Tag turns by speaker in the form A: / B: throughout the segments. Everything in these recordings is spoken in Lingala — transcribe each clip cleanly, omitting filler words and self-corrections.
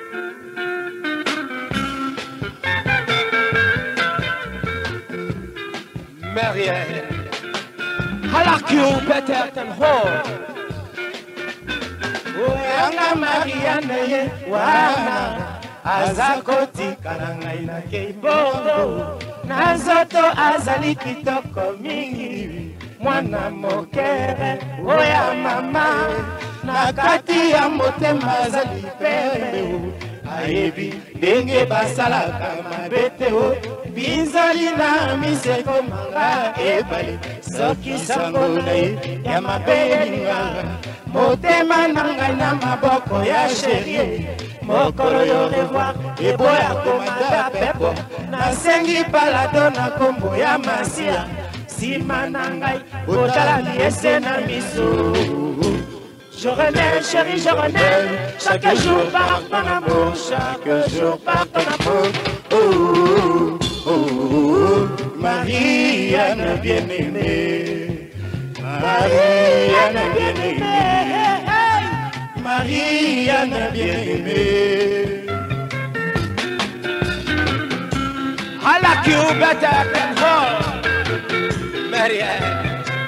A: Marianne, halakiu better than whore. Oyanga Marianne ye wana azakoti kalangai na keibongo nazoto azali kitoko mingi mwana mokere oya mama nakati ya motema azali pembe ayebi ndenge basalaka mabete o bizali na miseko manga ebale soki sango na ye ya mabelinga motema nanga na maboko ya chérie mokolo yo revoir eboya komanda pepo nasengi palado na kombo ya masia sima na ngai otala liese na miso. Je renais, chérie, je renais, chaque jour par ton amour, chaque jour par ton amour. Oh, oh, oh, Marianne bien-aimée, Marianne bien-aimée, Marianne bien-aimée. I like you better than her, Marianne.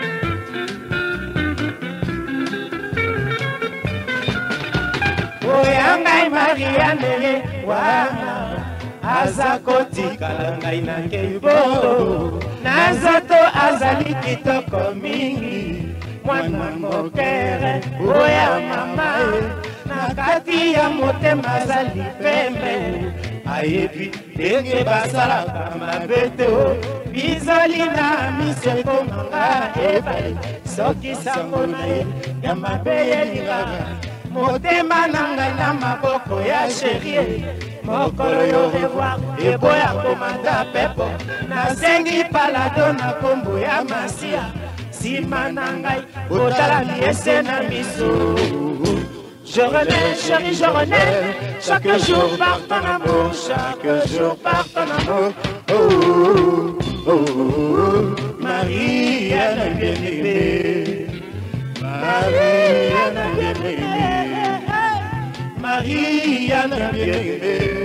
A: Oyangai Marianne wana azakoti kalangai na keibo nazoto azali kitoko mingi mwana mokere oya mama nakati ya motema azali pembe ayebi ndenge basalaka mabete o bizali na miseko manga ebale soki sango na ye ya mabe yelingaka motema nanga na maboko ya chérie mokolo yo revoir eboya komanda pepo nasengi palado na kombo ya masia sima na ngai otala liese na miso. Je renais, chérie, je renais, chaque jour par ton amour, chaque jour par ton amour. Oh, oh, oh, Marianne bien-aimée, Marianne bien-aimée, Marianne bien-aimée.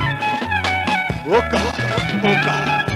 A: Oka, oka.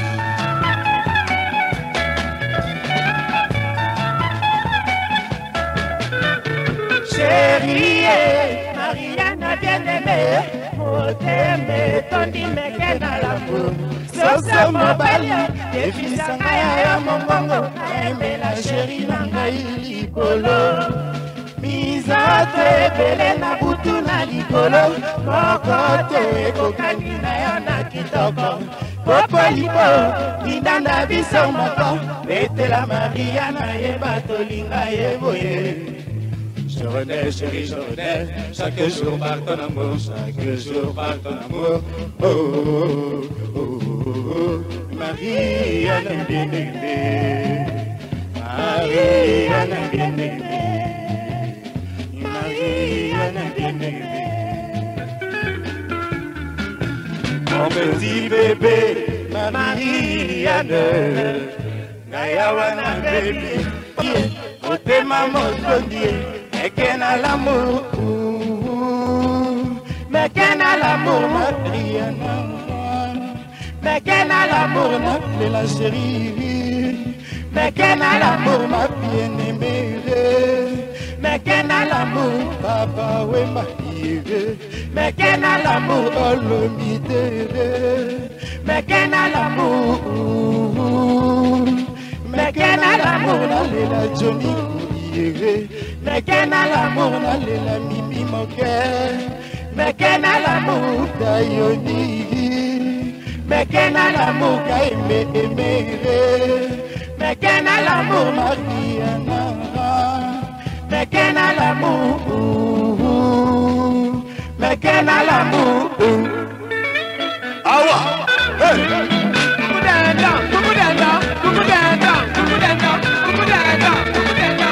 A: Chérie, Marianne bien-aimée, moteme tondi meke na l'amour. Soso mobali, defisanga ya mongongo, aime la chérie na ngai likolo. Misato ebele na butu na likolo, mokoto ekokani na yo na kitoko. Popolipo, mindanda biso moko, betela Marianne yeba tolinga yeboye. Je renais, chérie, je renais, chaque jour par ton amour, chaque jour par ton amour. Oh, oh, oh, oh, oh. Marianne bien-aimée, Marianne bien-aimée, Marianne bien-aimée. Mon petit bébé, Marianne, Nayawana baby, otema motondi. Mekena l'amour, mekena l'amour, Marianne. Mekena l'amour, la chérie. Mekena l'amour, ma bien-aimée. Mekena l'amour, papa, oui, ma fille. Mekena l'amour, oh, le midi. Mekena l'amour, mekena l'amour, la Johnny. Mekena l'amour na lela mimi moke, mekena l'amour dayoni, mekena l'amour kaime emere, mekena l'amour Marianne, mekena l'amour, mekena l'amour. Awa, hey, kumudenda, kumudenda, kumudenda, kumudenda, kumudenda, kumudenda.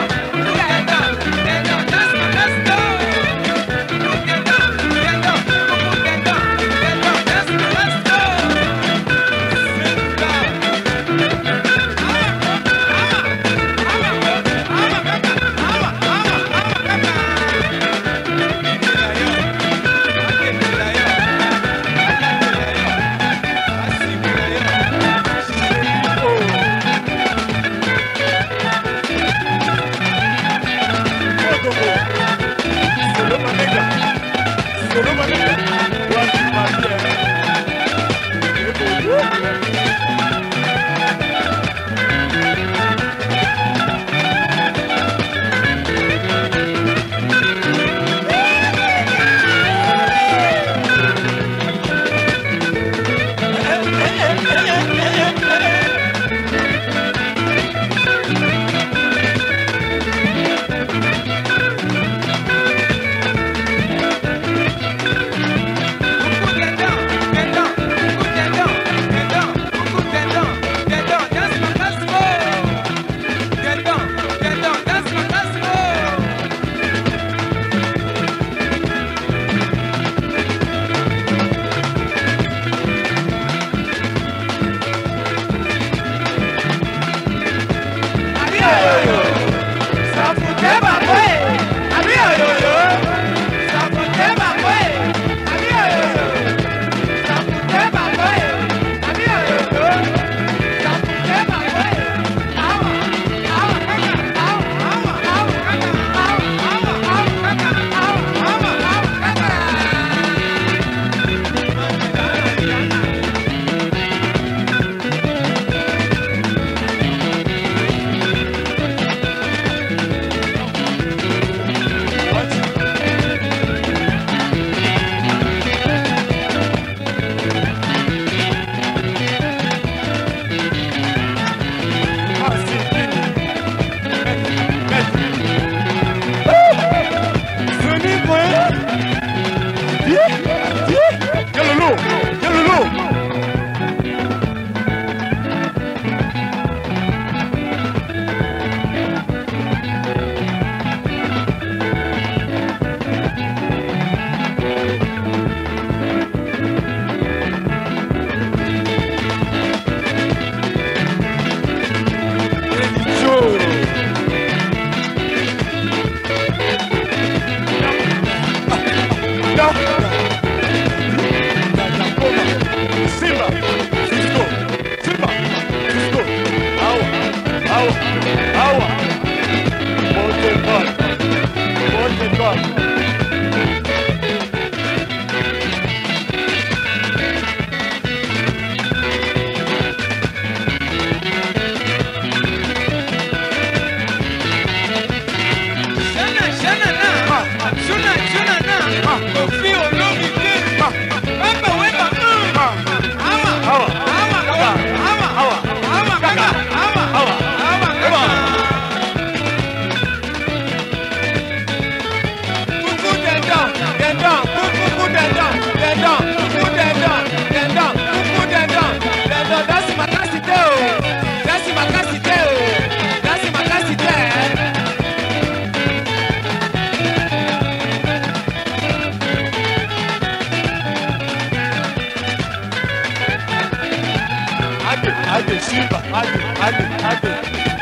B: Allez.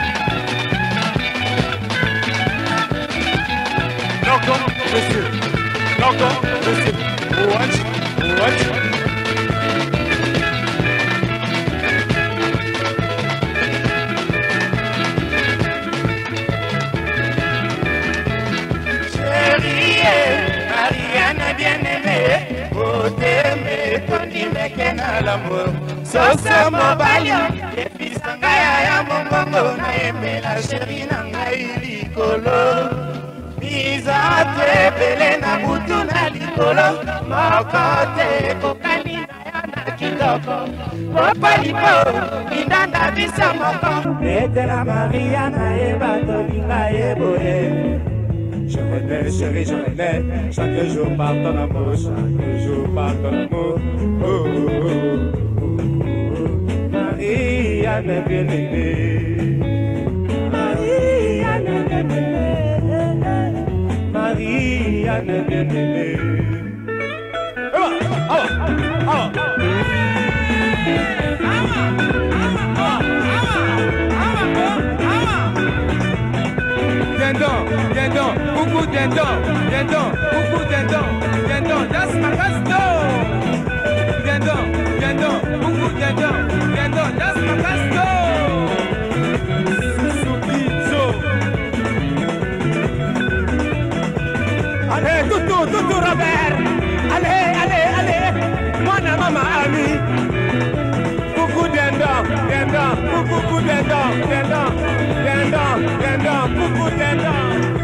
B: Loco, monsieur. Watch.
A: Mariana bien-aimée, oteme tondi mekena l'amour. Soso mobali, efisanga ya mongongo na emela chéri na ngai likolo. Biza te bele na butu na likolo, moko te kokali na ya na kitoko. Popolipo, indanda bisa moko. Etela Mariana eba tolinga eboye.
B: Je renais, chérie, je renais. Chaque jour par ton amour, Marianne bien-aimée. Marianne bien-aimée. Dindon, coucou dindon, coucou dindon, that's my casto. Dindon, coucou dindon, that's my casto. Susubizo. Allez, toutou, Robert. Allez, mon maman ami. Coucou dindon, coucou dindon, coucou dindon.